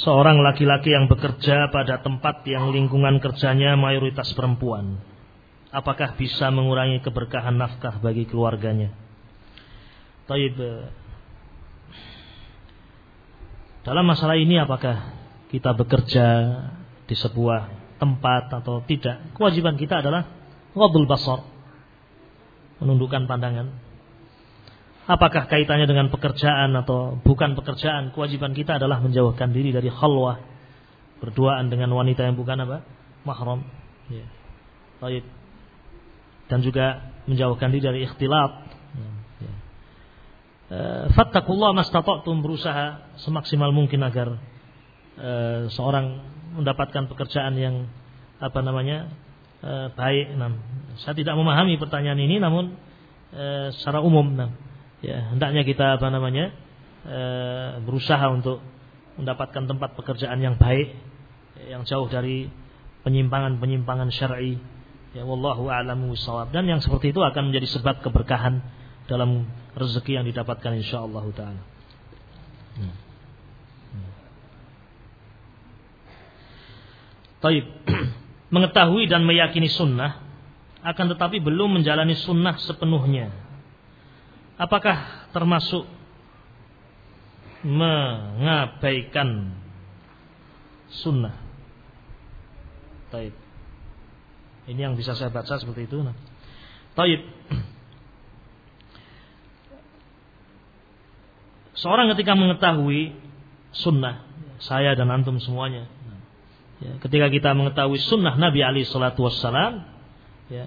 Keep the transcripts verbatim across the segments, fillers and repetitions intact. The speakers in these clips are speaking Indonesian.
seorang laki-laki yang bekerja pada tempat yang lingkungan kerjanya mayoritas perempuan, apakah bisa mengurangi keberkahan nafkah bagi keluarganya? Taib, dalam masalah ini apakah kita bekerja di sebuah tempat atau tidak, kewajiban kita adalah ghadul basar, menundukkan pandangan. Apakah kaitannya dengan pekerjaan atau bukan pekerjaan, kewajiban kita adalah menjauhkan diri dari khalwah, berduaan dengan wanita yang bukan apa? Mahram. Ya. Baik. Dan juga menjauhkan diri dari ikhtilat. Ya. E, fattakullah mastata'tum, berusaha semaksimal mungkin agar e, seorang mendapatkan pekerjaan yang apa namanya? E, baik. Nah, saya tidak memahami pertanyaan ini, namun e, secara umum, nah, ya, hendaknya kita apa namanya e, berusaha untuk mendapatkan tempat pekerjaan yang baik, yang jauh dari penyimpangan-penyimpangan syar'i. Ya, wallahu a'lamu bishawab. Dan yang seperti itu akan menjadi sebab keberkahan dalam rezeki yang didapatkan insyaallah taala. Hmm. Hmm. Taib. Mengetahui dan meyakini sunnah, akan tetapi belum menjalani sunnah sepenuhnya, apakah termasuk mengabaikan sunnah? Taib. Ini yang bisa saya baca seperti itu. Nah. Taib. Seorang ketika mengetahui sunnah, saya dan antum semuanya, ya, ketika kita mengetahui sunnah Nabi alaihi salatu wassalam, ya,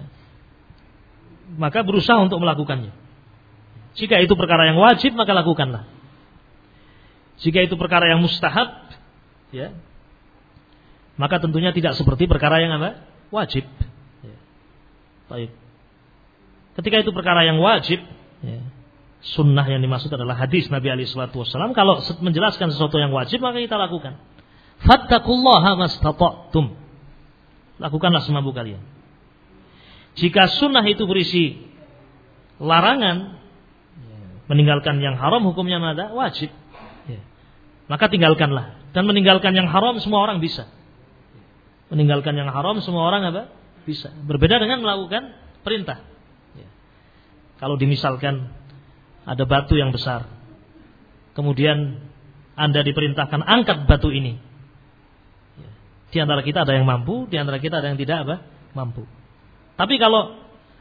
maka berusaha untuk melakukannya. Jika itu perkara yang wajib, maka lakukanlah. Jika itu perkara yang mustahab, ya, maka tentunya tidak seperti perkara yang apa? Wajib. Ya. Baik. Ketika itu perkara yang wajib, ya, sunnah yang dimaksud adalah hadis Nabi alaihi salatu wassalam. Kalau menjelaskan sesuatu yang wajib, maka kita lakukan. Fattakullaha mastata'tum. Lakukanlah semampu kalian. Jika sunnah itu berisi larangan, meninggalkan yang haram hukumnya ada wajib, ya, maka tinggalkanlah. Dan meninggalkan yang haram semua orang bisa. Meninggalkan yang haram semua orang apa? Bisa. Berbeda dengan melakukan perintah. Ya. Kalau dimisalkan ada batu yang besar, kemudian Anda diperintahkan angkat batu ini. Ya. Di antara kita ada yang mampu, di antara kita ada yang tidak apa? Mampu. Tapi kalau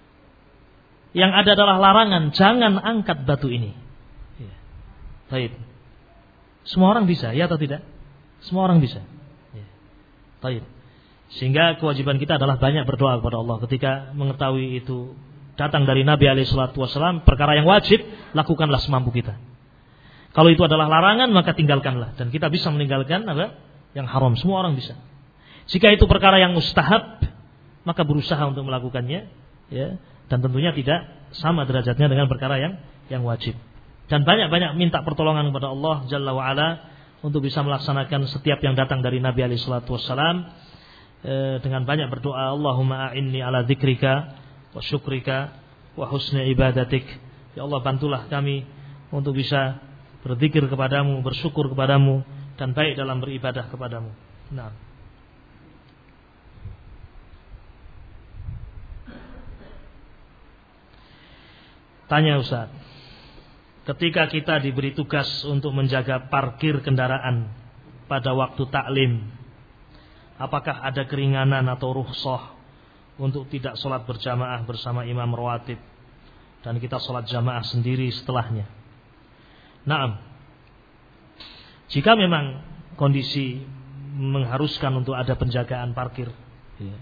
yang ada adalah larangan, jangan angkat batu ini. Ya. Baik. Semua orang bisa, ya atau tidak? Semua orang bisa. Ya. Baik. Sehingga kewajiban kita adalah banyak berdoa kepada Allah ketika mengetahui itu datang dari Nabi alaihi salatu wasallam, perkara yang wajib, lakukanlah semampu kita. Kalau itu adalah larangan, maka tinggalkanlah. Dan kita bisa meninggalkan apa? Yang haram, semua orang bisa. Jika itu perkara yang mustahab, maka berusaha untuk melakukannya, ya. Dan tentunya tidak sama derajatnya dengan perkara yang yang wajib. Dan banyak-banyak minta pertolongan kepada Allah Jalla wa'ala untuk bisa melaksanakan setiap yang datang dari Nabi alaihi salatu wassalam, e, dengan banyak berdoa, Allahumma a'inni ala dzikrika wa syukrika wa husni ibadatik. Ya Allah, bantulah kami untuk bisa berzikir kepadamu, bersyukur kepadamu, dan baik dalam beribadah kepadamu. Nah. Tanya Ustaz, ketika kita diberi tugas untuk menjaga parkir kendaraan pada waktu taklim, apakah ada keringanan atau rukhsah untuk tidak sholat berjamaah bersama imam rawatib dan kita sholat jamaah sendiri setelahnya? Naam. Jika memang kondisi mengharuskan untuk ada penjagaan parkir, ya.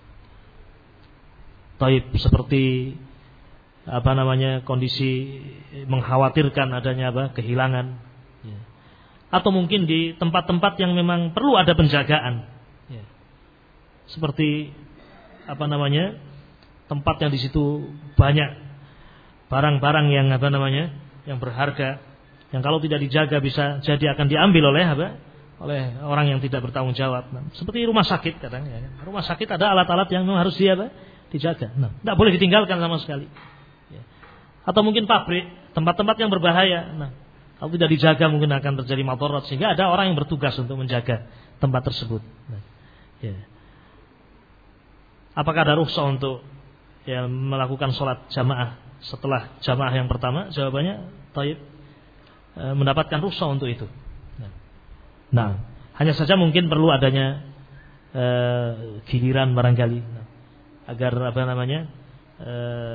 Taib, seperti apa namanya, kondisi mengkhawatirkan adanya apa? Kehilangan, ya. Atau mungkin di tempat-tempat yang memang perlu ada penjagaan, ya. Seperti apa namanya, tempat yang di situ banyak barang-barang yang apa namanya, yang berharga, yang kalau tidak dijaga bisa jadi akan diambil oleh apa? Oleh orang yang tidak bertanggung jawab. Nah, seperti rumah sakit kadang, ya. Rumah sakit ada alat-alat yang memang harus dia apa? Dijaga. Nah, tidak boleh ditinggalkan sama sekali. Ya. Atau mungkin pabrik, tempat-tempat yang berbahaya. Nah, Kalau tidak dijaga mungkin akan terjadi madarat, sehingga ada orang yang bertugas untuk menjaga tempat tersebut. Nah, ya. Apakah ada rukhsah untuk ya melakukan sholat jamaah setelah jamaah yang pertama? Jawabannya, taib, e, mendapatkan rukhsah untuk itu. Nah, nah, hanya saja mungkin perlu adanya e, giliran barangkali, nah, agar apa namanya e,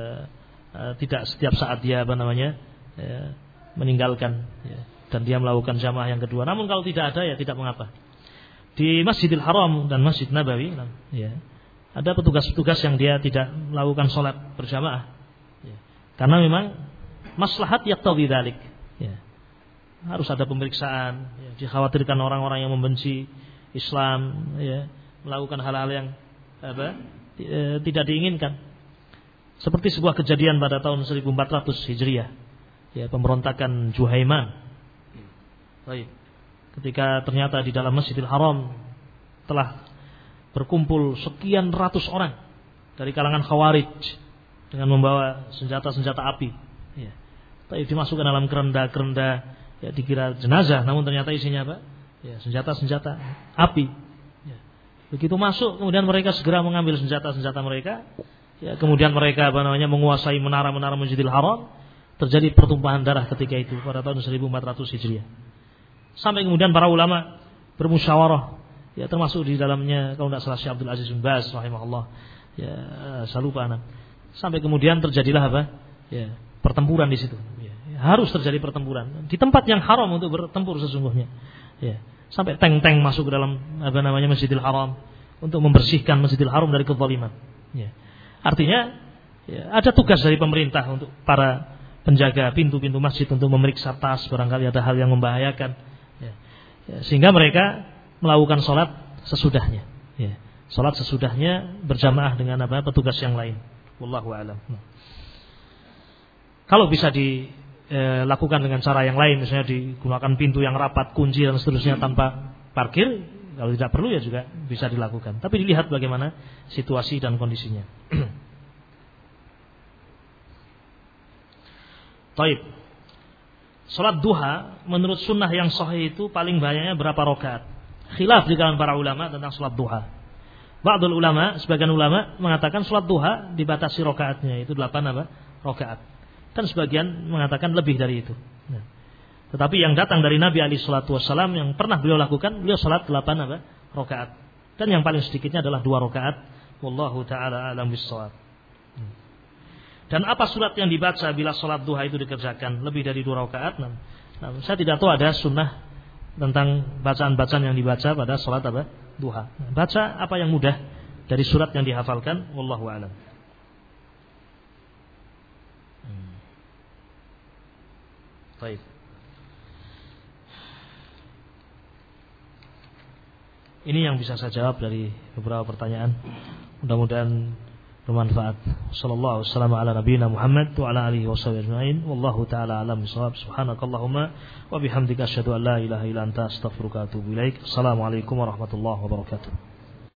e, tidak setiap saat dia apa namanya e, meninggalkan ya, dan dia melakukan jamaah yang kedua. Namun kalau tidak ada ya tidak mengapa. Di Masjidil Haram dan Masjid Nabawi, ya, ada petugas-petugas yang dia tidak melakukan sholat berjamaah, ya, karena memang maslahat yaqtadhi dzalik. Ya. Harus ada pemeriksaan, ya, dikhawatirkan orang-orang yang membenci Islam, ya, melakukan hal-hal yang apa, e, tidak diinginkan. Seperti sebuah kejadian pada tahun seribu empat ratus Hijriah, ya, pemberontakan Juhaiman. Baik. Ketika ternyata di dalam Masjidil Haram telah berkumpul sekian ratus orang dari kalangan Khawarij dengan membawa senjata-senjata api, ya. Tapi dimasukkan dalam kerenda-kerenda, ya, dikira jenazah, namun ternyata isinya apa? Ya, senjata-senjata api. Ya. Begitu masuk, kemudian mereka segera mengambil senjata-senjata mereka, ya, kemudian mereka apa namanya menguasai menara-menara Masjidil Haram. Terjadi pertumpahan darah ketika itu pada tahun seribu empat ratus Hijriah. Sampai kemudian para ulama bermusyawarah, ya, termasuk di dalamnya kalau tidak salah Syekh Abdul Aziz bin Baz rahimahullah, ya, saya lupa anak. Sampai kemudian terjadilah apa? Ya, pertempuran di situ. Ya, harus terjadi pertempuran di tempat yang haram untuk bertempur sesungguhnya. Ya, sampai tank-tank masuk ke dalam apa namanya Masjidil Haram untuk membersihkan Masjidil Haram dari kezaliman. Ya. Artinya, ya, ada tugas dari pemerintah untuk para penjaga pintu-pintu masjid untuk memeriksa tas, barangkali ada hal yang membahayakan, ya. Ya, sehingga mereka melakukan sholat sesudahnya, ya. Sholat sesudahnya berjamaah dengan apa petugas yang lain. Wallahu a'lam. Nah. Kalau bisa dilakukan dengan cara yang lain, misalnya digunakan pintu yang rapat, kunci dan seterusnya tanpa parkir, kalau tidak perlu ya juga bisa dilakukan. Tapi dilihat bagaimana situasi dan kondisinya. Taib. Salat duha menurut sunnah yang sahih itu paling banyaknya berapa rakaat? Khilaf di kalangan para ulama tentang salat duha. Ba'dul ulama, sebagian ulama mengatakan salat duha dibatasi rakaatnya itu delapan apa? Rakaat. Dan sebagian mengatakan lebih dari itu. Nah. Tetapi yang datang dari Nabi alaihi salatu wasallam yang pernah beliau lakukan, beliau salat delapan apa? Rakaat. Dan yang paling sedikitnya adalah dua rakaat. Wallahu taala a'lam bissawab. Dan apa surat yang dibaca bila sholat duha itu dikerjakan lebih dari dua rakaat? Nah, nah, saya tidak tahu ada sunnah tentang bacaan-bacaan yang dibaca pada sholat apa? Duha. Nah, baca apa yang mudah dari surat yang dihafalkan. Wallahu a'lam. Hmm. Baik. Ini yang bisa saya jawab dari beberapa pertanyaan. Mudah-mudahan bermanfaat. Sallallahu wasallam ala nabiyina Muhammad wa ala alihi washabihi ajma'in. Wallahu taala alam bisawab. Subhanakallahumma wa bihamdika asyhadu an la ilaha illa anta astaghfiruka wa atubu ilaik. Assalamualaikum warahmatullahi wabarakatuh.